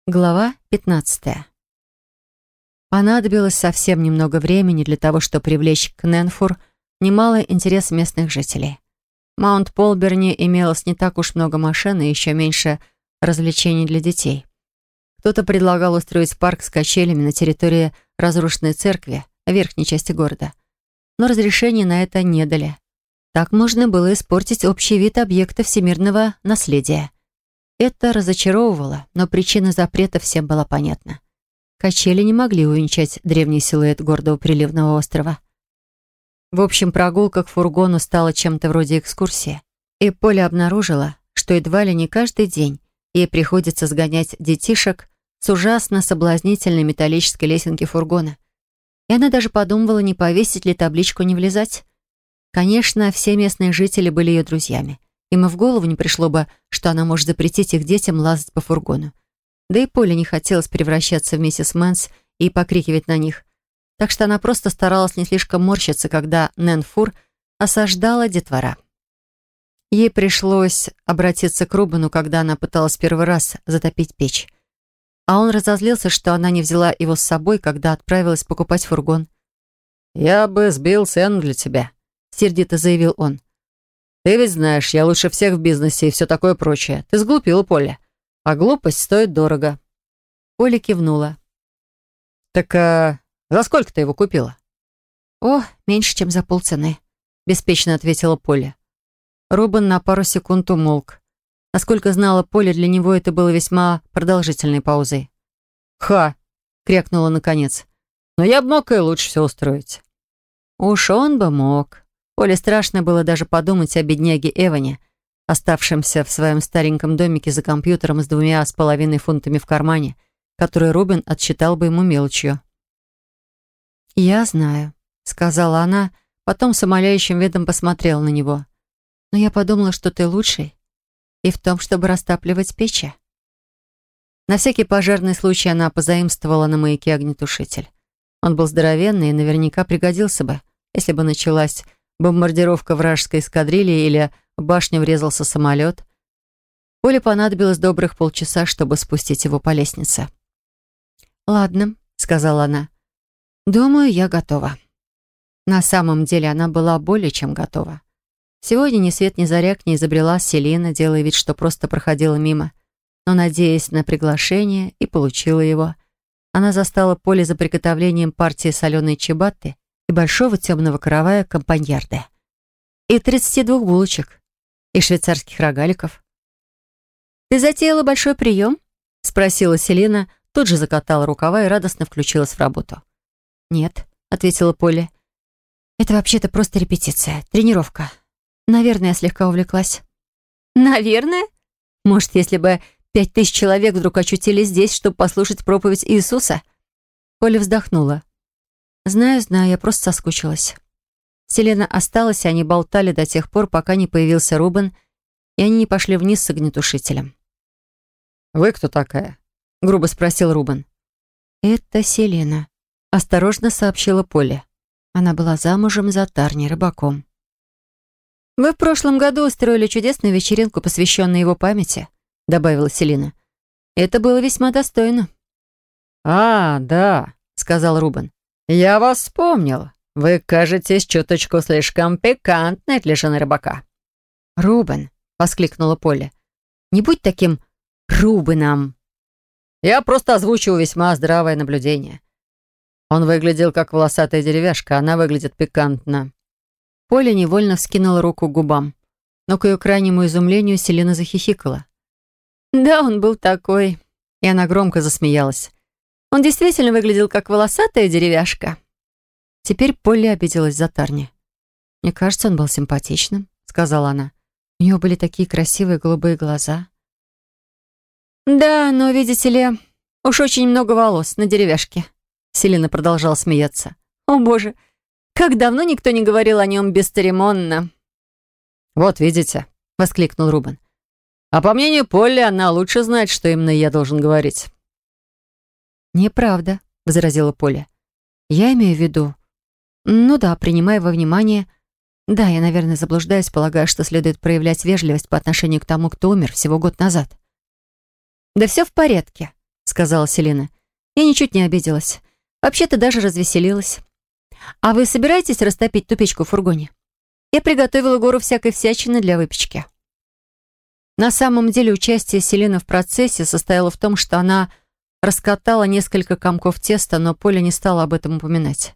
Глава 15. Понадобилось совсем немного времени для того, чтобы привлечь к Нэнфур немалый интерес местных жителей. В Маунт-Полберне имелось не так уж много машин и еще меньше развлечений для детей. Кто-то предлагал устроить парк с качелями на территории разрушенной церкви в верхней части города. Но разрешения на это не дали. Так можно было испортить общий вид объекта всемирного наследия. Это разочаровывало, но причина запрета всем была понятна. Качели не могли увенчать древний силуэт гордого приливного острова. В общем, прогулка к фургону стала чем-то вроде экскурсии. И Поля обнаружила, что едва ли не каждый день ей приходится сгонять детишек с ужасно соблазнительной металлической лесенки фургона. И она даже подумывала, не повесить ли табличку «Не влезать». Конечно, все местные жители были ее друзьями. Им и в голову не пришло бы, что она может запретить их детям лазать по фургону. Да и Поле не хотелось превращаться в миссис Мэнс и покрикивать на них. Так что она просто старалась не слишком морщиться, когда Нэнфур осаждала детвора. Ей пришлось обратиться к Рубену, когда она пыталась первый раз затопить печь. А он разозлился, что она не взяла его с собой, когда отправилась покупать фургон. «Я бы сбил цену для тебя», — сердито заявил он. «Ты ведь знаешь, я лучше всех в бизнесе и все такое прочее. Ты сглупила, Поля. А глупость стоит дорого». Поля кивнула. «Так за сколько ты его купила?» «О, меньше, чем за полцены», — беспечно ответила Поля. Рубен на пару секунд умолк. Насколько знала Поля, для него это было весьма продолжительной паузой. «Ха!» — крякнула наконец. «Но я бы мог и лучше все устроить». Уж он бы мог. Поле страшно было даже подумать о бедняге Эване, оставшемся в своем стареньком домике за компьютером с 2,5 фунтами в кармане, который Рубен отсчитал бы ему мелочью. «Я знаю», — сказала она, потом с умоляющим видом посмотрела на него. «Но я подумала, что ты лучший, и в том, чтобы растапливать печи». На всякий пожарный случай она позаимствовала на маяке огнетушитель. Он был здоровенный и наверняка пригодился бы, если бы началась бомбардировка вражеской эскадрильи или в башню врезался самолет. Поле понадобилось добрых полчаса, чтобы спустить его по лестнице. «Ладно», — сказала она. «Думаю, я готова». На самом деле она была более чем готова. Сегодня ни свет ни заря к ней забрела Селина, делая вид, что просто проходила мимо, но надеясь на приглашение, и получила его. Она застала Поле за приготовлением партии соленой чибатты и большого темного каравая компаньярды. И 32 булочек. И швейцарских рогаликов. «Ты затеяла большой прием?» — спросила Селина, тут же закатала рукава и радостно включилась в работу. «Нет», — ответила Поле. «Это вообще-то просто репетиция, тренировка. Наверное, я слегка увлеклась». «Наверное? Может, если бы 5000 человек вдруг очутились здесь, чтобы послушать проповедь Иисуса?» Поля вздохнула. «Знаю, я просто соскучилась». Селена осталась, и они болтали до тех пор, пока не появился Рубен, и они не пошли вниз с огнетушителем. «Вы кто такая?» — грубо спросил Рубен. «Это Селена», — осторожно сообщила Поля. Она была замужем за Тарни, рыбаком. «Вы в прошлом году устроили чудесную вечеринку, посвященную его памяти», — добавила Селена. «Это было весьма достойно». «А, да», — сказал Рубен. «Я вас вспомнил. Вы кажетесь чуточку слишком пикантной для жены рыбака». «Рубен», — воскликнула Поля, — «не будь таким Рубеном». «Я просто озвучил весьма здравое наблюдение. Он выглядел как волосатая деревяшка, она выглядит пикантно». Поля невольно вскинула руку к губам, но к ее крайнему изумлению Селена захихикала. «Да, он был такой». И она громко засмеялась. «Он действительно выглядел как волосатая деревяшка». Теперь Полли обиделась за Тарни. «Мне кажется, он был симпатичным», — сказала она. «У него были такие красивые голубые глаза». «Да, но, видите ли, уж очень много волос на деревяшке», — Селена продолжала смеяться. «О, боже, как давно никто не говорил о нем бесцеремонно». «Вот видите», — воскликнул Рубен. «А по мнению Полли, она лучше знает, что именно я должен говорить». «Неправда», — возразила Поля. «Я имею в виду... Ну да, принимая во внимание... Да, я, наверное, заблуждаюсь, полагая, что следует проявлять вежливость по отношению к тому, кто умер всего год назад». «Да все в порядке», — сказала Селина. Я ничуть не обиделась. Вообще-то даже развеселилась. А вы собираетесь растопить ту печку в фургоне? Я приготовила гору всякой всячины для выпечки. На самом деле участие Селины в процессе состояло в том, что она раскатала несколько комков теста, но Поля не стала об этом упоминать.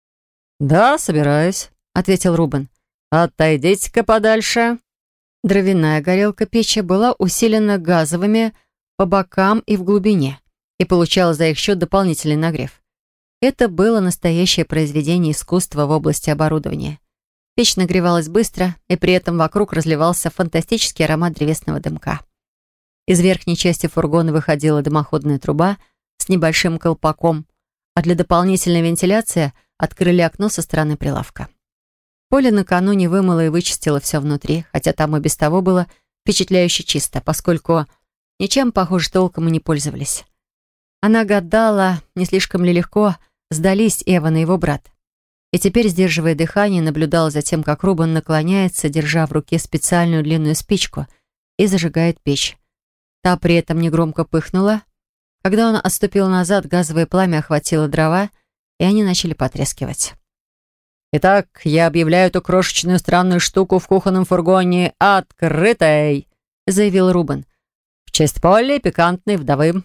«Да, собираюсь», — ответил Рубен. «Отойдите-ка подальше». Дровяная горелка печи была усилена газовыми по бокам и в глубине и получала за их счет дополнительный нагрев. Это было настоящее произведение искусства в области оборудования. Печь нагревалась быстро, и при этом вокруг разливался фантастический аромат древесного дымка. Из верхней части фургона выходила дымоходная труба с небольшим колпаком, а для дополнительной вентиляции открыли окно со стороны прилавка. Поля накануне вымыла и вычистила все внутри, хотя там и без того было впечатляюще чисто, поскольку ничем, похоже, толком и не пользовались. Она гадала, не слишком ли легко сдались Эван и его брат. И теперь, сдерживая дыхание, наблюдала за тем, как Рубен наклоняется, держа в руке специальную длинную спичку, и зажигает печь. Та при этом негромко пыхнула. Когда он отступил назад, газовое пламя охватило дрова, и они начали потрескивать. «Итак, я объявляю эту крошечную странную штуку в кухонном фургоне открытой», — заявил Рубен. «В честь Полли, пикантной вдовы».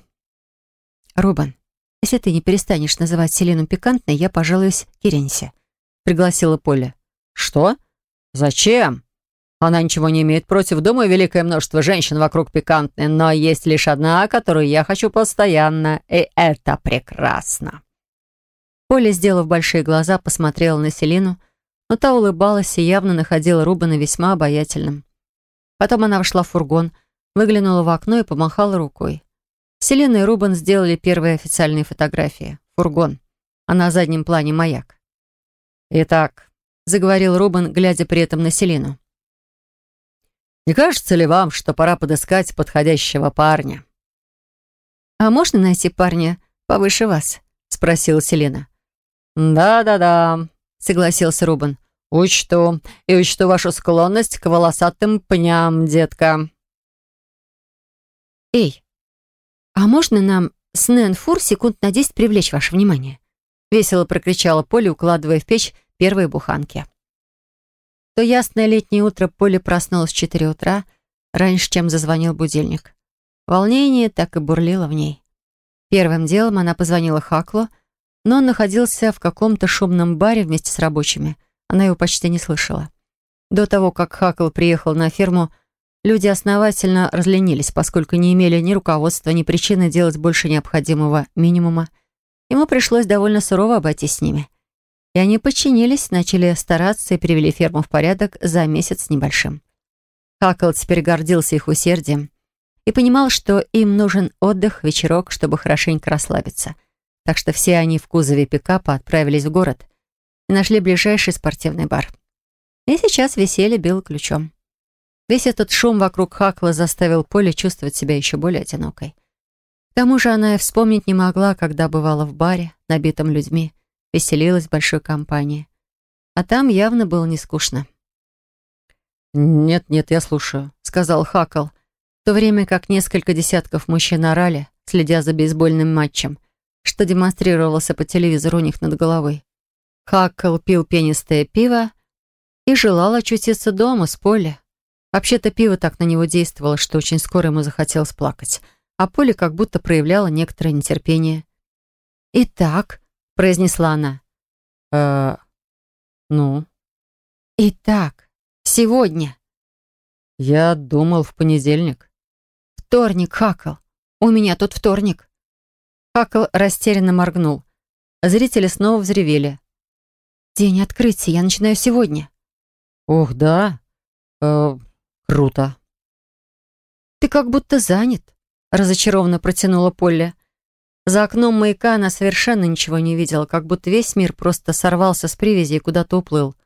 «Рубен, если ты не перестанешь называть Селину пикантной, я пожалуюсь Киренсе», — пригласила Поля. «Что? Зачем? Она ничего не имеет против. Думаю, великое множество женщин вокруг пикантные, но есть лишь одна, которую я хочу постоянно, и это прекрасно». Поля, сделав большие глаза, посмотрела на Селину, но та улыбалась и явно находила Рубена весьма обаятельным. Потом она вошла в фургон, выглянула в окно и помахала рукой. Селина и Рубен сделали первые официальные фотографии. Фургон, а на заднем плане маяк. «Итак», — заговорил Рубен, глядя при этом на Селину. «не кажется ли вам, что пора подыскать подходящего парня?» «А можно найти парня повыше вас?» — спросила Селина. «Да-да-да», — согласился Рубен. «Учту. И учту вашу склонность к волосатым пням, детка». «Эй, а можно нам с Нэн-Фур секунд на 10 привлечь ваше внимание?» — весело прокричала Поля, укладывая в печь первые буханки. В то ясное летнее утро Поля проснулась в 4 утра, раньше, чем зазвонил будильник. Волнение так и бурлило в ней. Первым делом она позвонила Хаклу, но он находился в каком-то шумном баре вместе с рабочими. Она его почти не слышала. До того, как Хакл приехал на ферму, люди основательно разленились, поскольку не имели ни руководства, ни причины делать больше необходимого минимума. Ему пришлось довольно сурово обойтись с ними. И они подчинились, начали стараться и привели ферму в порядок за месяц с небольшим. Хакл теперь гордился их усердием и понимал, что им нужен отдых, вечерок, чтобы хорошенько расслабиться. Так что все они в кузове пикапа отправились в город и нашли ближайший спортивный бар. И сейчас веселье било ключом. Весь этот шум вокруг Хакла заставил Поле чувствовать себя еще более одинокой. К тому же она и вспомнить не могла, когда бывала в баре, набитом людьми, веселилась в большой компании. А там явно было не скучно. «Нет-нет, я слушаю», — сказал Хакл, в то время как несколько десятков мужчин орали, следя за бейсбольным матчем, что демонстрировался по телевизору у них над головой. Хакл пил пенистое пиво и желал очутиться дома с Полли. Вообще-то пиво так на него действовало, что очень скоро ему захотелось плакать, а Полли как будто проявляла некоторое нетерпение. «Итак», — произнесла она. Ну?» «Итак, сегодня». «Я думал, в понедельник». «Вторник, Хакл. У меня тут вторник». Хакл растерянно моргнул. Зрители снова взревели. «День открытия. Я начинаю сегодня». «Ох, да? Круто». «Ты как будто занят», — разочарованно протянула Полли. За окном маяка она совершенно ничего не видела, как будто весь мир просто сорвался с привязи и куда-то уплыл.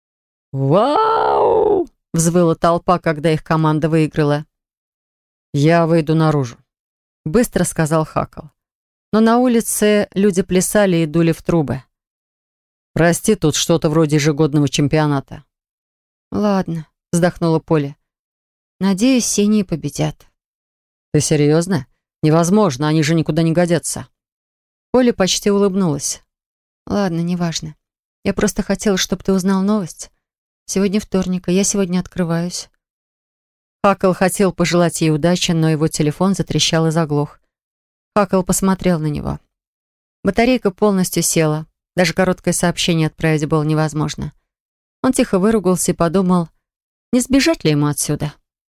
«Вау!» — взвыла толпа, когда их команда выиграла. «Я выйду наружу», — быстро сказал Хакл. Но на улице люди плясали и дули в трубы. «Прости, тут что-то вроде ежегодного чемпионата». «Ладно», — вздохнула Поля. «Надеюсь, синие победят». «Ты серьезно? Невозможно, они же никуда не годятся. Поля почти улыбнулась. Ладно, неважно. Я просто хотела, чтобы ты узнал новость. Сегодня вторник, и я сегодня открываюсь. Хакл хотел пожелать ей удачи, но его телефон затрещал и заглох. Хакл посмотрел на него. Батарейка полностью села. Даже короткое сообщение отправить было невозможно. Он тихо выругался и подумал, не сбежать ли ему отсюда.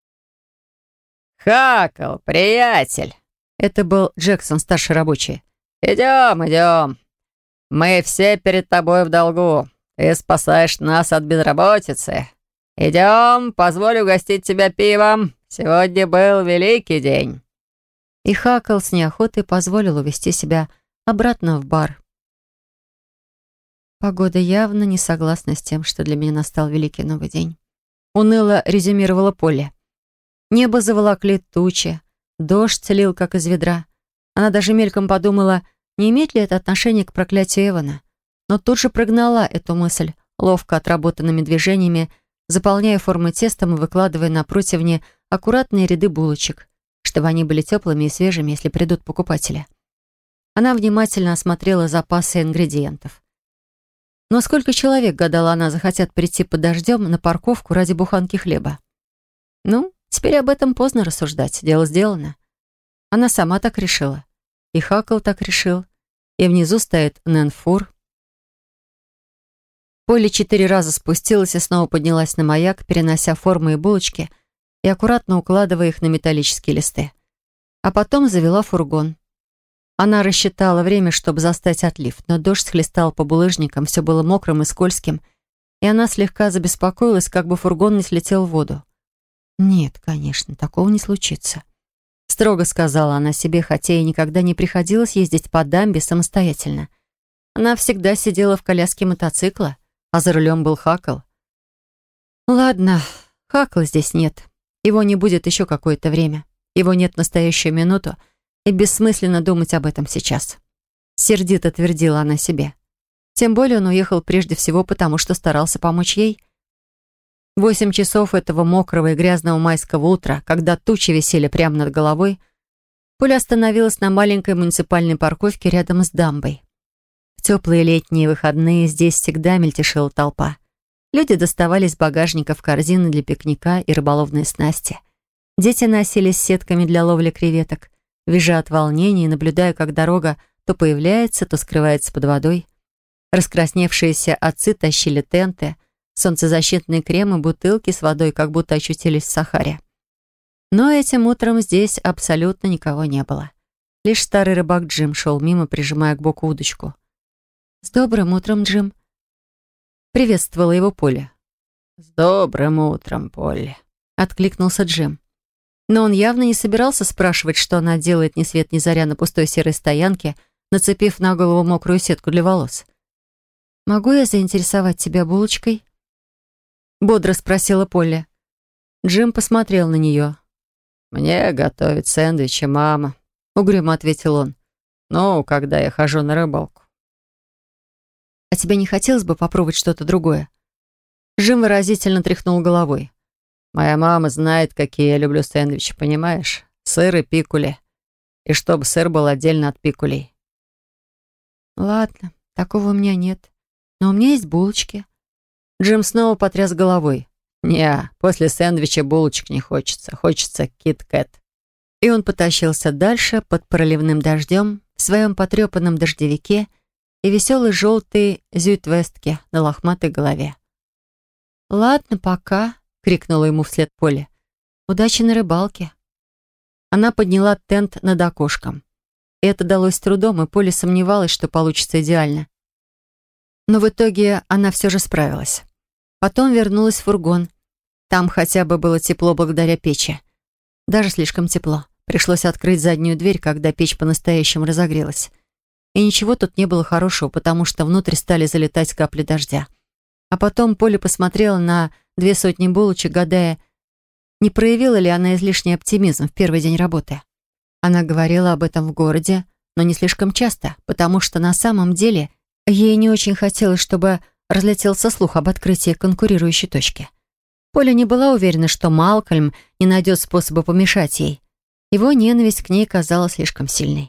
«Хакл, приятель!» Это был Джексон, старший рабочий. «Идем, идем. Мы все перед тобой в долгу. Ты спасаешь нас от безработицы. Идем, позволь угостить тебя пивом. Сегодня был великий день». И Хакл с неохотой позволил увести себя обратно в бар. Погода явно не согласна с тем, что для меня настал великий новый день. Уныло резюмировала Полли. Небо заволокли тучи, дождь лил, как из ведра. Она даже мельком подумала, не имеет ли это отношение к проклятию Эвана. Но тут же прогнала эту мысль, ловко отработанными движениями, заполняя формы тестом и выкладывая на противне аккуратные ряды булочек, чтобы они были теплыми и свежими, если придут покупатели. Она внимательно осмотрела запасы ингредиентов. Но сколько человек, гадала она, захотят прийти под дождем на парковку ради буханки хлеба? Ну, теперь об этом поздно рассуждать, дело сделано. Она сама так решила. И Хакл так решил. И внизу стоит Нэн Фур. Полли 4 раза спустилась и снова поднялась на маяк, перенося формы и булочки и аккуратно укладывая их на металлические листы. А потом завела фургон. Она рассчитала время, чтобы застать отлив, но дождь хлестал по булыжникам, все было мокрым и скользким, и она слегка забеспокоилась, как бы фургон не слетел в воду. «Нет, конечно, такого не случится», — строго сказала она себе, хотя ей никогда не приходилось ездить по дамбе самостоятельно. Она всегда сидела в коляске мотоцикла, а за рулем был Хакл. «Ладно, Хакла здесь нет. Его не будет еще какое-то время. Его нет в настоящую минуту, и бессмысленно думать об этом сейчас». Сердито твердила она себе. Тем более он уехал прежде всего потому, что старался помочь ей. 8 часов этого мокрого и грязного майского утра, когда тучи висели прямо над головой, Поля остановилась на маленькой муниципальной парковке рядом с дамбой. В теплые летние выходные здесь всегда мельтешила толпа. Люди доставали из багажников корзины для пикника и рыболовные снасти. Дети носились с сетками для ловли креветок, визжа от волнения и наблюдая, как дорога то появляется, то скрывается под водой. Раскрасневшиеся отцы тащили тенты, солнцезащитные кремы, бутылки с водой, как будто очутились в Сахаре. Но этим утром здесь абсолютно никого не было. Лишь старый рыбак Джим шел мимо, прижимая к боку удочку. «С добрым утром, Джим!» Приветствовала его Поля. «С добрым утром, Полли!» — откликнулся Джим. Но он явно не собирался спрашивать, что она делает ни свет ни заря на пустой серой стоянке, нацепив на голову мокрую сетку для волос. «Могу я заинтересовать тебя булочкой?» Бодро спросила Полли. Джим посмотрел на нее. «Мне готовит сэндвичи мама», — угрюмо ответил он. «Ну, когда я хожу на рыбалку». «А тебе не хотелось бы попробовать что-то другое?» Джим выразительно тряхнул головой. «Моя мама знает, какие я люблю сэндвичи, понимаешь? Сыр и пикули. И чтобы сыр был отдельно от пикулей». «Ладно, такого у меня нет. Но у меня есть булочки». Джим снова потряс головой. «Не, после сэндвича булочек не хочется. Хочется кит-кэт». И он потащился дальше под проливным дождем в своем потрепанном дождевике и веселой желтой зюитвестке на лохматой голове. «Ладно, пока», — крикнула ему вслед Полли. «Удачи на рыбалке». Она подняла тент над окошком. И это далось с трудом, и Полли сомневалась, что получится идеально. Но в итоге она все же справилась. Потом вернулась в фургон. Там хотя бы было тепло благодаря печи. Даже слишком тепло. Пришлось открыть заднюю дверь, когда печь по-настоящему разогрелась. И ничего тут не было хорошего, потому что внутрь стали залетать капли дождя. А потом Поля посмотрела на 200 булочек, гадая, не проявила ли она излишний оптимизм в первый день работы. Она говорила об этом в городе, но не слишком часто, потому что на самом деле ей не очень хотелось, чтобы разлетелся слух об открытии конкурирующей точки. Поля не была уверена, что Малкольм не найдет способа помешать ей. Его ненависть к ней казалась слишком сильной.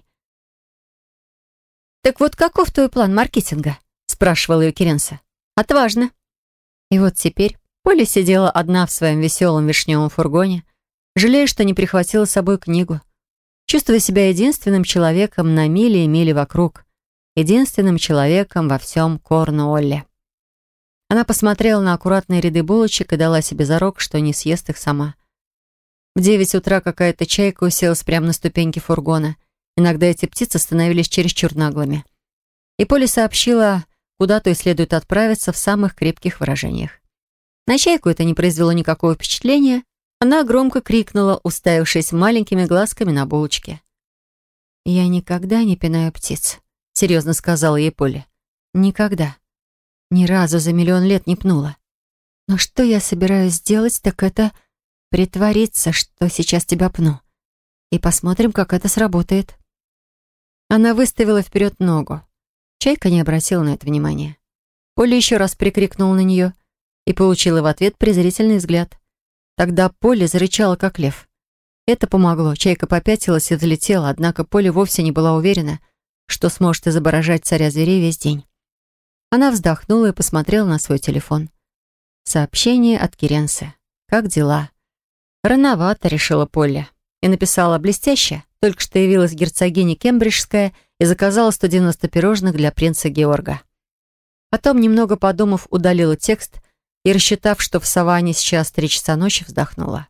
«Так вот каков твой план маркетинга?» — спрашивала ее Керенса. «Отважно». И вот теперь Полли сидела одна в своем веселом вишневом фургоне, жалея, что не прихватила с собой книгу, чувствуя себя единственным человеком на мили и мили вокруг, единственным человеком во всем Корнуолле. Она посмотрела на аккуратные ряды булочек и дала себе зарок, что не съест их сама. В 9 утра какая-то чайка уселась прямо на ступеньки фургона. Иногда эти птицы становились чересчур наглыми. И Полли сообщила, куда то и следует отправиться в самых крепких выражениях. На чайку это не произвело никакого впечатления. Она громко крикнула, уставившись маленькими глазками на булочке. «Я никогда не пинаю птиц», — серьезно сказала ей Полли. «Никогда. Ни разу за миллион лет не пнула. Но что я собираюсь сделать, так это притвориться, что сейчас тебя пну. И посмотрим, как это сработает». Она выставила вперед ногу. Чайка не обратила на это внимания. Полли еще раз прикрикнула на нее и получила в ответ презрительный взгляд. Тогда Полли зарычала, как лев. Это помогло. Чайка попятилась и взлетела, однако Полли вовсе не была уверена, что сможет изображать царя зверей весь день. Она вздохнула и посмотрела на свой телефон. Сообщение от Керенсы. «Как дела?» «Рановато», — решила Полли. И написала: «Блестяще. Только что явилась герцогиня Кембриджская и заказала 190 пирожных для принца Георга». Потом, немного подумав, удалила текст и, рассчитав, что в саванне сейчас 3 часа ночи, вздохнула.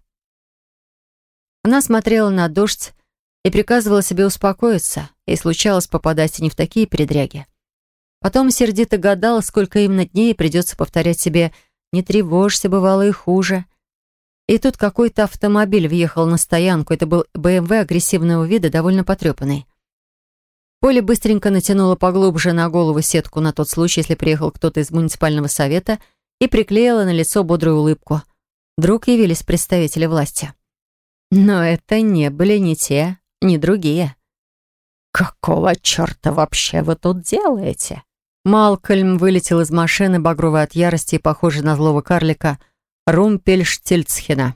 Она смотрела на дождь и приказывала себе успокоиться, и случалось попадать и не в такие передряги. Потом сердито гадала, сколько именно дней придется повторять себе «не тревожься, бывало и хуже». И тут какой-то автомобиль въехал на стоянку. Это был БМВ агрессивного вида, довольно потрепанный. Полли быстренько натянула поглубже на голову сетку на тот случай, если приехал кто-то из муниципального совета, и приклеила на лицо бодрую улыбку. Вдруг явились представители власти. Но это не были ни те, ни другие. «Какого черта вообще вы тут делаете?» Малкольм вылетел из машины, багровый от ярости и похожий на злого карлика Румпельштильцхена.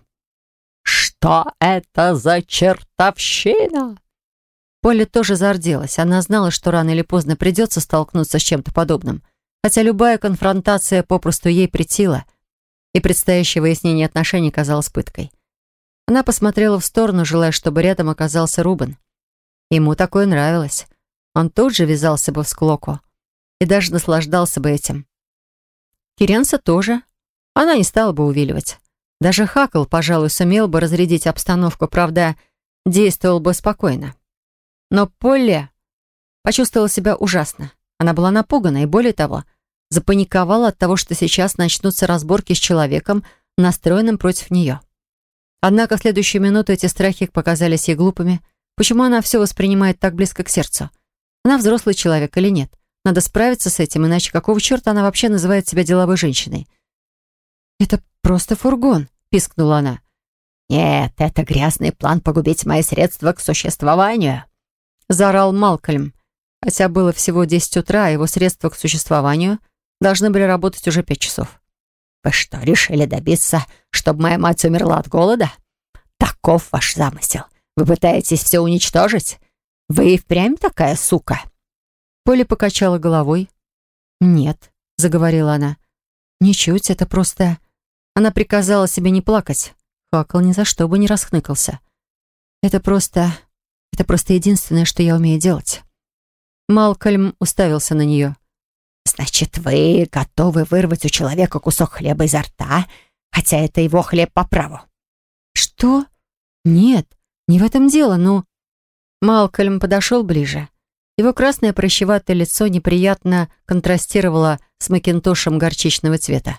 «Что это за чертовщина?» Полли тоже зарделась. Она знала, что рано или поздно придется столкнуться с чем-то подобным. Хотя любая конфронтация попросту ей претила, и предстоящее выяснение отношений казалось пыткой. Она посмотрела в сторону, желая, чтобы рядом оказался Рубен. Ему такое нравилось. Он тут же ввязался бы в склоку и даже наслаждался бы этим. Керенса тоже. Она не стала бы увиливать. Даже Хакл, пожалуй, сумел бы разрядить обстановку, правда, действовал бы спокойно. Но Полли почувствовала себя ужасно. Она была напугана и, более того, запаниковала от того, что сейчас начнутся разборки с человеком, настроенным против нее. Однако в следующую минуту эти страхи показались ей глупыми. Почему она все воспринимает так близко к сердцу? Она взрослый человек или нет? Надо справиться с этим, иначе какого черта она вообще называет себя деловой женщиной? «Это просто фургон», — пискнула она. «Нет, это грязный план погубить мои средства к существованию», — заорал Малкольм. Хотя было всего 10 утра, а его средства к существованию должны были работать уже 5 часов. «Вы что, решили добиться, чтобы моя мать умерла от голода? Таков ваш замысел. Вы пытаетесь все уничтожить? Вы и впрямь такая сука?» Полли покачала головой. «Нет», — заговорила она. «Ничуть, это просто...» Она приказала себе не плакать. Хакл ни за что бы не расхныкался. Это просто единственное, что я умею делать». Малкольм уставился на нее. «Значит, вы готовы вырвать у человека кусок хлеба изо рта, хотя это его хлеб по праву?» «Что? Нет, не в этом дело, но...» Малкольм подошел ближе. Его красное прыщеватое лицо неприятно контрастировало с макинтошем горчичного цвета.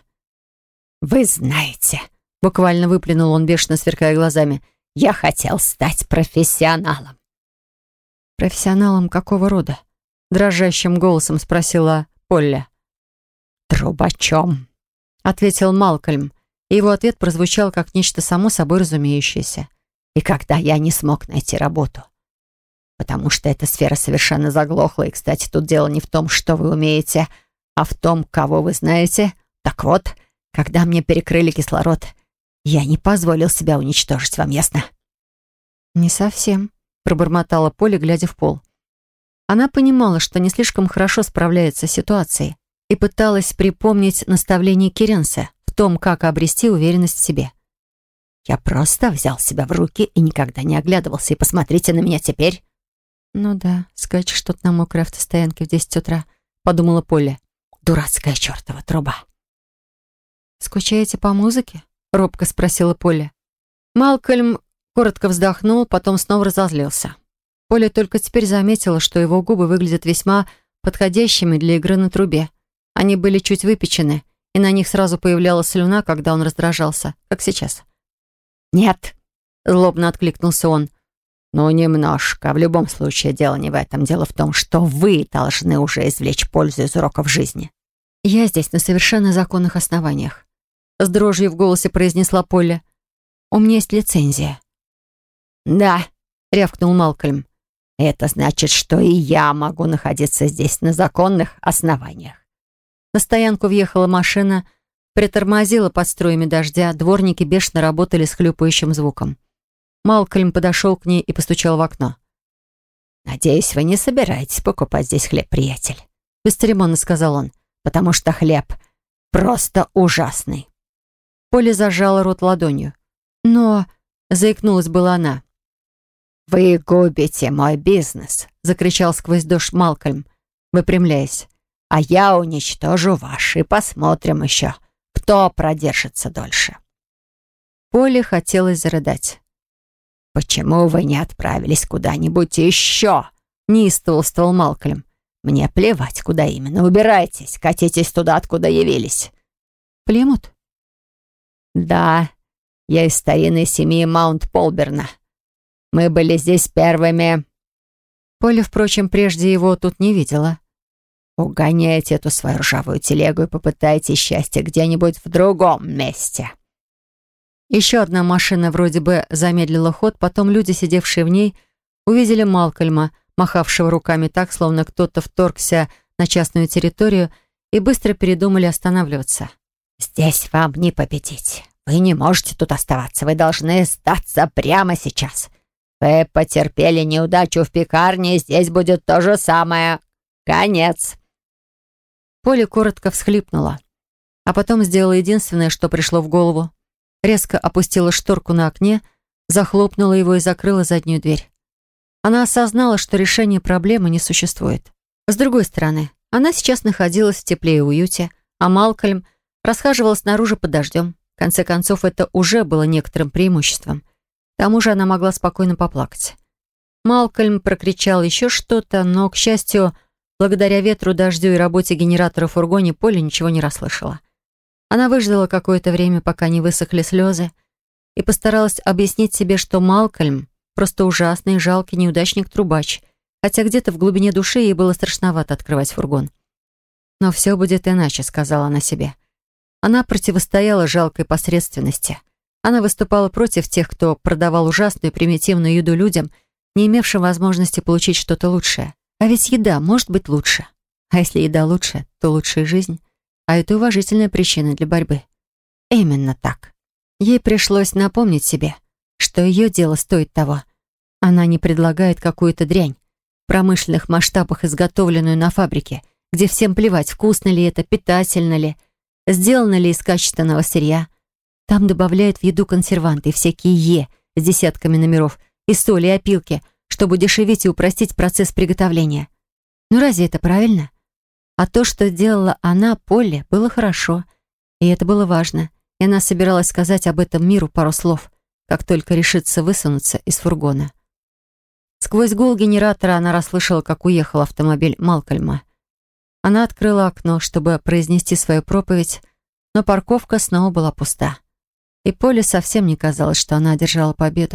«Вы знаете», — буквально выплюнул он, бешено сверкая глазами, «я хотел стать профессионалом». «Профессионалом какого рода?» — дрожащим голосом спросила Полли. «Трубачом», — ответил Малкольм, и его ответ прозвучал как нечто само собой разумеющееся. «И когда я не смог найти работу, потому что эта сфера совершенно заглохла, и, кстати, тут дело не в том, что вы умеете, а в том, кого вы знаете. Так вот, когда мне перекрыли кислород, я не позволил себя уничтожить, вам ясно?» «Не совсем», — пробормотала Поля, глядя в пол. Она понимала, что не слишком хорошо справляется с ситуацией, и пыталась припомнить наставление Керенса в том, как обрести уверенность в себе. «Я просто взял себя в руки и никогда не оглядывался, и посмотрите на меня теперь». «Ну да, скачешь что-то на мокрой автостоянке в 10 утра», — подумала Поля. «Дурацкая чертова труба». «Скучаете по музыке?» — робко спросила Поля. Малкольм коротко вздохнул, потом снова разозлился. Поля только теперь заметила, что его губы выглядят весьма подходящими для игры на трубе. Они были чуть выпечены, и на них сразу появлялась слюна, когда он раздражался, как сейчас. «Нет», — злобно откликнулся он. «Ну, немножко. В любом случае, дело не в этом. Дело в том, что вы должны уже извлечь пользу из уроков жизни». «Я здесь на совершенно законных основаниях», — с дрожью в голосе произнесла Поля. «У меня есть лицензия». «Да», — рявкнул Малкольм. «это значит, что и я могу находиться здесь на законных основаниях». На стоянку въехала машина, притормозила под струями дождя, дворники бешено работали с хлюпающим звуком. Малкольм подошел к ней и постучал в окно. «Надеюсь, вы не собираетесь покупать здесь хлеб, приятель», — бесцеремонно сказал он, «потому что хлеб просто ужасный». Поля зажала рот ладонью. «Но...» — заикнулась была она. «Вы губите мой бизнес», — закричал сквозь дождь Малкольм, выпрямляясь. «А я уничтожу ваш, и посмотрим еще, кто продержится дольше». Поле хотелось зарыдать. «Почему вы не отправились куда-нибудь еще?» — неистовствовал Малкольм. «Мне плевать, куда именно. Убирайтесь, катитесь туда, откуда явились». «Плимут?» «Да, я из старинной семьи Маунт-Полберна. Мы были здесь первыми». Поля, впрочем, прежде его тут не видела. «Угоняйте эту свою ржавую телегу и попытайтесь счастье где-нибудь в другом месте». Еще одна машина вроде бы замедлила ход, потом люди, сидевшие в ней, увидели Малкольма, махавшего руками так, словно кто-то вторгся на частную территорию, и быстро передумали останавливаться. «Здесь вам не победить. Вы не можете тут оставаться. Вы должны сдаться прямо сейчас. Вы потерпели неудачу в пекарне, и здесь будет то же самое. Конец». Поля коротко всхлипнула, а потом сделала единственное, что пришло в голову. Резко опустила шторку на окне, захлопнула его и закрыла заднюю дверь. Она осознала, что решения проблемы не существует. С другой стороны, она сейчас находилась в тепле и уюте, а Малкольм расхаживал снаружи под дождем. В конце концов, это уже было некоторым преимуществом. К тому же она могла спокойно поплакать. Малкольм прокричал еще что-то, но, к счастью, благодаря ветру, дождю и работе генератора в фургоне, Поля ничего не расслышала. Она выждала какое-то время, пока не высохли слезы, и постаралась объяснить себе, что Малкольм просто ужасный, жалкий неудачник-трубач, хотя где-то в глубине души ей было страшновато открывать фургон. «Но все будет иначе», — сказала она себе. Она противостояла жалкой посредственности. Она выступала против тех, кто продавал ужасную примитивную еду людям, не имевшим возможности получить что-то лучшее. А ведь еда может быть лучше. А если еда лучше, то лучше и жизнь. А это уважительная причина для борьбы. Именно так. Ей пришлось напомнить себе, что ее дело стоит того. Она не предлагает какую-то дрянь, в промышленных масштабах изготовленную на фабрике, где всем плевать, вкусно ли это, питательно ли, сделано ли из качественного сырья. Там добавляют в еду консерванты и всякие «е» с десятками номеров, и соли, и опилки, чтобы удешевить и упростить процесс приготовления. Ну разве это правильно? А то, что делала она, Полли, было хорошо. И это было важно. И она собиралась сказать об этом миру пару слов, как только решится высунуться из фургона. Сквозь гул генератора она расслышала, как уехал автомобиль Малкольма. Она открыла окно, чтобы произнести свою проповедь, но парковка снова была пуста. И Поле совсем не казалось, что она одержала победу.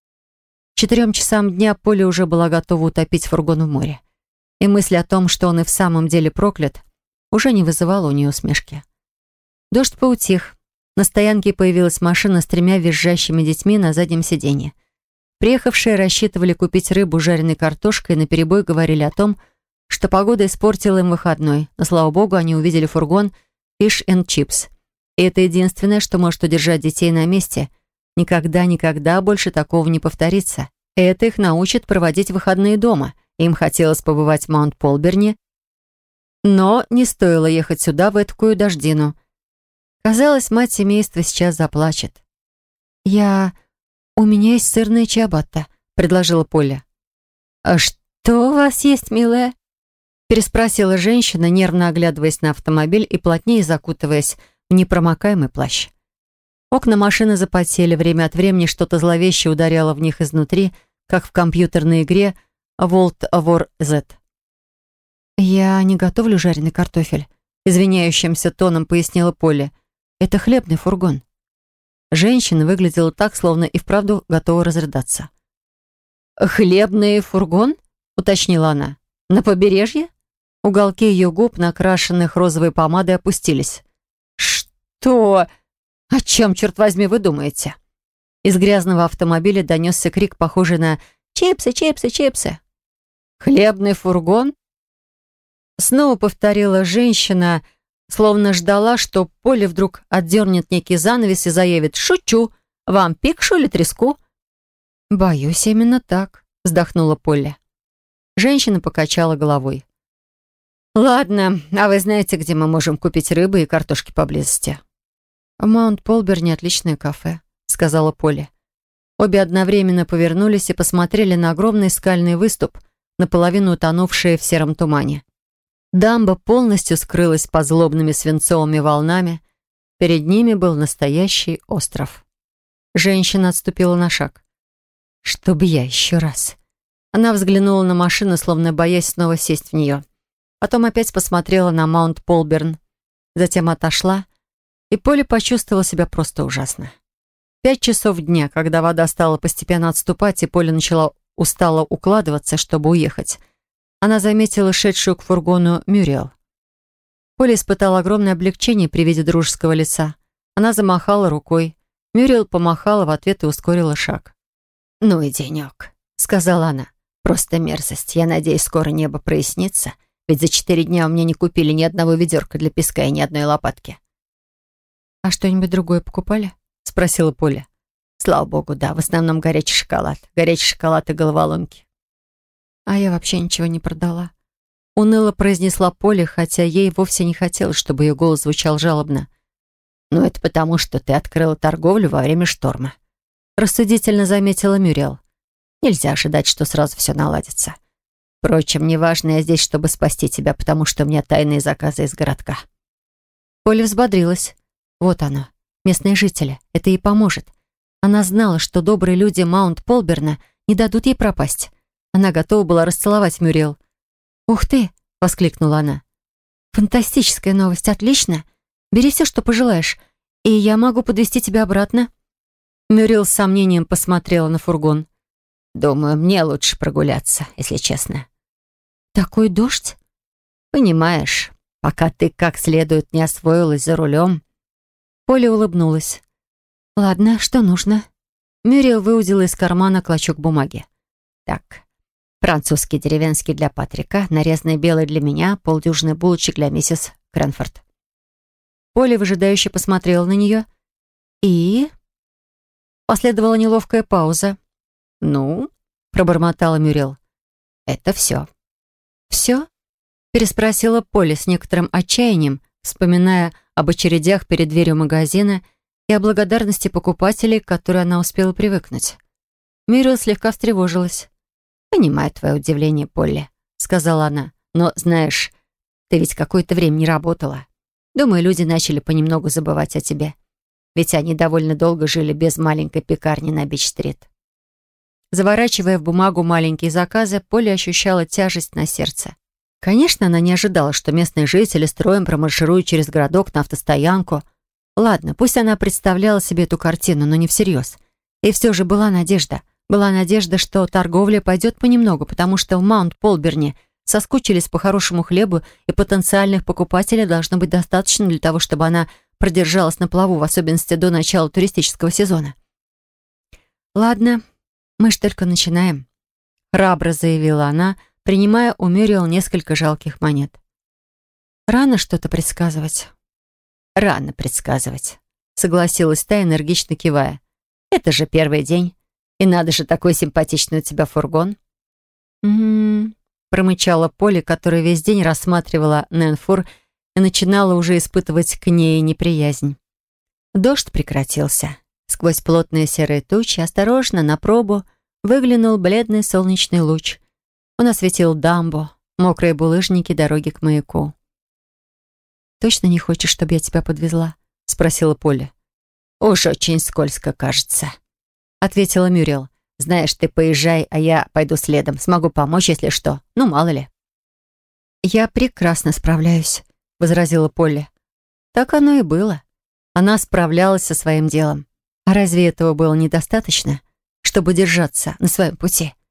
К 4 часам дня Поле уже была готова утопить фургон в море. И мысль о том, что он и в самом деле проклят, уже не вызывала у нее усмешки. Дождь поутих. На стоянке появилась машина с 3 визжащими детьми на заднем сиденье. Приехавшие рассчитывали купить рыбу с жареной картошкой и наперебой говорили о том, что погода испортила им выходной, но, слава богу, они увидели фургон Fish and Chips. И это единственное, что может удержать детей на месте. Никогда больше такого не повторится. Это их научит проводить выходные дома. Им хотелось побывать в Маунт-Полберне, но не стоило ехать сюда в эткую дождину. Казалось, мать семейства сейчас заплачет. «У меня есть сырная чиабатта», — предложила Полли. «А что у вас есть, милая?» — переспросила женщина, нервно оглядываясь на автомобиль и плотнее закутываясь в непромокаемый плащ. Окна машины запотели, время от времени что-то зловеще ударяло в них изнутри, как в компьютерной игре World War Z. «Я не готовлю жареный картофель», — извиняющимся тоном пояснила Полли. «Это хлебный фургон». Женщина выглядела так, словно и вправду готова разрыдаться. «Хлебный фургон?» — уточнила она. «На побережье?» Уголки ее губ, накрашенных розовой помадой, опустились. «Что? О чем, черт возьми, вы думаете?» Из грязного автомобиля донесся крик, похожий на «Чипсы, чипсы, чипсы!» «Хлебный фургон?» Снова повторила женщина, словно ждала, что Поле вдруг отдернет некий занавес и заявит «Шучу! Вам пикшу или треску?» «Боюсь, именно так», — вздохнула Полли. Женщина покачала головой. «Ладно, а вы знаете, где мы можем купить рыбы и картошки поблизости?» «В Маунт-Полберне отличное кафе», — сказала Полли. Обе одновременно повернулись и посмотрели на огромный скальный выступ, наполовину утонувший в сером тумане. Дамба полностью скрылась под злобными свинцовыми волнами. Перед ними был настоящий остров. Женщина отступила на шаг. «Чтоб я еще раз...» Она взглянула на машину, словно боясь снова сесть в нее. Потом опять посмотрела на Маунт-Полберн. Затем отошла, и Полли почувствовала себя просто ужасно. 5 часов дня, когда вода стала постепенно отступать, и Полли начала устало укладываться, чтобы уехать, она заметила шедшую к фургону Мюриэл. Полли испытала огромное облегчение при виде дружеского лица. Она замахала рукой. Мюриэл помахала в ответ и ускорила шаг. «Ну и денек», — сказала она. «Просто мерзость. Я надеюсь, скоро небо прояснится, ведь за 4 дня у меня не купили ни одного ведерка для песка и ни одной лопатки». «А что-нибудь другое покупали?» — спросила Полли. «Слава богу, да. В основном горячий шоколад. Горячий шоколад и головоломки». «А я вообще ничего не продала», — уныло произнесла Полли, хотя ей вовсе не хотелось, чтобы ее голос звучал жалобно. «Ну, это потому, что ты открыла торговлю во время шторма», — рассудительно заметила Мюриэл. «Нельзя ожидать, что сразу все наладится. Впрочем, неважно, я здесь, чтобы спасти тебя, потому что у меня тайные заказы из городка». Полли взбодрилась. Вот оно, местные жители. Это ей поможет. Она знала, что добрые люди Маунт-Полберна не дадут ей пропасть. Она готова была расцеловать Мюриэл. «Ух ты!» — воскликнула она. «Фантастическая новость, отлично! Бери все, что пожелаешь, и я могу подвезти тебя обратно». Мюриэл с сомнением посмотрела на фургон. «Думаю, мне лучше прогуляться, если честно». «Такой дождь?» «Понимаешь, пока ты как следует не освоилась за рулем». Поля улыбнулась. «Ладно, что нужно?» Мюриэл выудила из кармана клочок бумаги. «Так, французский деревенский для Патрика, нарезанный белый для меня, полдюжины булочек для миссис Крэнфорд». Поля выжидающе посмотрела на нее. «И?» Последовала неловкая пауза. «Ну?» — пробормотала Мюриэл. «Это все». «Все?» — переспросила Полли с некоторым отчаянием, вспоминая об очередях перед дверью магазина и о благодарности покупателей, к которой она успела привыкнуть. Мюриэл слегка встревожилась. «Понимаю твое удивление, Полли», — сказала она. «Но, знаешь, ты ведь какое-то время не работала. Думаю, люди начали понемногу забывать о тебе. Ведь они довольно долго жили без маленькой пекарни на Бич-стрит». Заворачивая в бумагу маленькие заказы, Полли ощущала тяжесть на сердце. Конечно, она не ожидала, что местные жители строем промаршируют через городок на автостоянку. Ладно, пусть она представляла себе эту картину, но не всерьез. И все же была надежда. Была надежда, что торговля пойдет понемногу, потому что в Маунт-Полберне соскучились по хорошему хлебу, и потенциальных покупателей должно быть достаточно для того, чтобы она продержалась на плаву, в особенности до начала туристического сезона. «Ладно, мы ж только начинаем», — храбро заявила она, принимая у Мюриэл несколько жалких монет. «Рано что-то предсказывать». «Рано предсказывать», — согласилась та, энергично кивая. «Это же первый день. И надо же, такой симпатичный у тебя фургон». Промычала Полли, которая весь день рассматривала Нэнфур и начинала уже испытывать к ней неприязнь. Дождь прекратился. Сквозь плотные серые тучи осторожно на пробу выглянул бледный солнечный луч. Он осветил дамбу, мокрые булыжники дороги к маяку. «Точно не хочешь, чтобы я тебя подвезла?» — спросила Полли. «Уж очень скользко, кажется», — ответила Мюрриел. «Знаешь, ты поезжай, а я пойду следом. Смогу помочь, если что. Ну, мало ли». «Я прекрасно справляюсь», — возразила Полли. Так оно и было. Она справлялась со своим делом. А разве этого было недостаточно, чтобы держаться на своем пути?